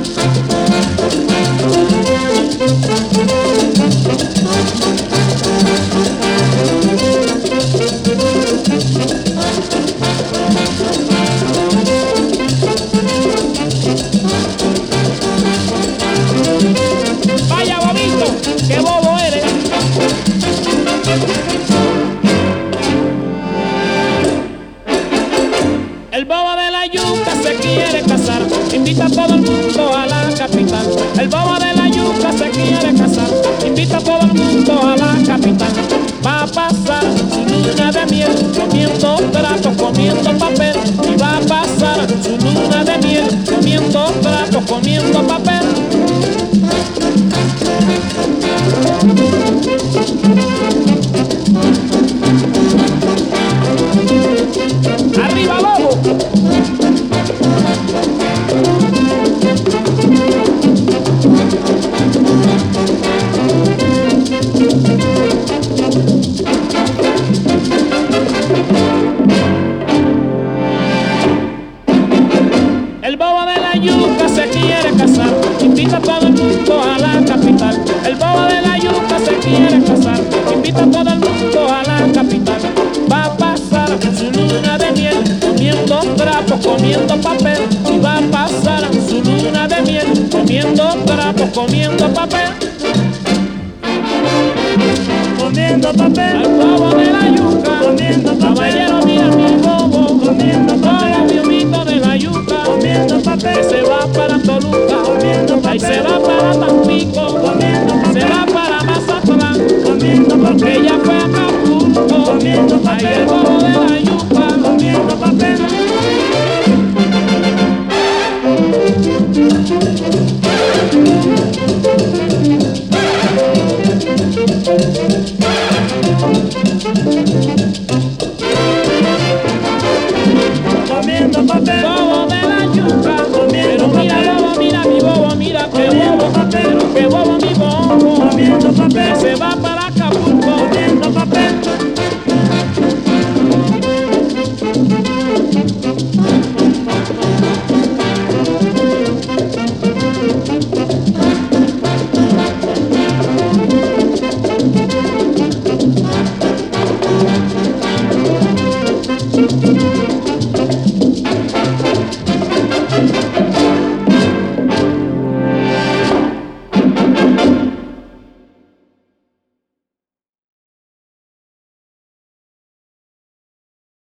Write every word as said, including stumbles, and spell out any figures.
Vaya bobito, qué bobo eres. El bobo de la yuca se quiere casar, invita a todo el mundo a la capital. El bobo de la yuca se quiere casar, invita a todo el mundo a la capital. Va a pasar su luna de miel, comiendo trapos, comiendo papel. Y va a pasar su luna de miel, comiendo trapos, comiendo papel. ¡Arriba, bobo! El bobo de la yuca se quiere casar, invita a todo el mundo a la capital. El bobo de la yuca se quiere casar, invita a todo el mundo a la capital. Va a pasar su luna de miel, comiendo trapos, comiendo papel. Y va a pasar su luna de miel, comiendo trapos, comiendo papel. Comiendo papel, El bobo de la yuca, comiendo papel, caballero, mira mi bobo, comiendo papel, bobo biomito de la yuca, comiendo que papel, se va para Toluca, comiendo ahí se papel, va para Tampico, comiendo se va papel, para Mazatlán, comiendo porque papel, ella fue a Acapulco, comiendo ahí el papel, bobo